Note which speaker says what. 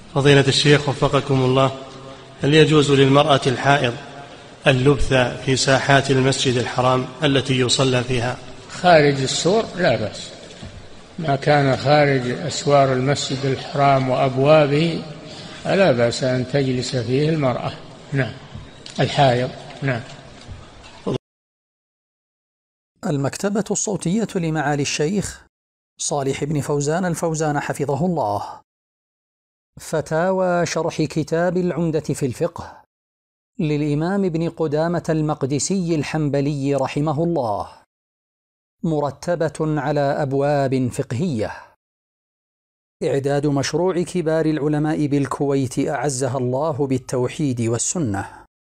Speaker 1: فضيلة الشيخ وفقكم الله، هل يجوز للمرأة الحائض اللبث في ساحات المسجد الحرام التي يصلى فيها؟
Speaker 2: خارج السور لا بأس، ما كان خارج أسوار المسجد الحرام وأبوابه لا بأس أن تجلس فيه المرأة. نعم، الحائض. نعم.
Speaker 3: المكتبة الصوتية لمعالي الشيخ صالح بن فوزان الفوزان حفظه الله. فتاوى شرح كتاب العمدة في الفقه للإمام ابن قدامة المقدسي الحنبلي رحمه الله، مرتبة على أبواب فقهية. إعداد مشروع كبار العلماء بالكويت أعزها الله بالتوحيد والسنة.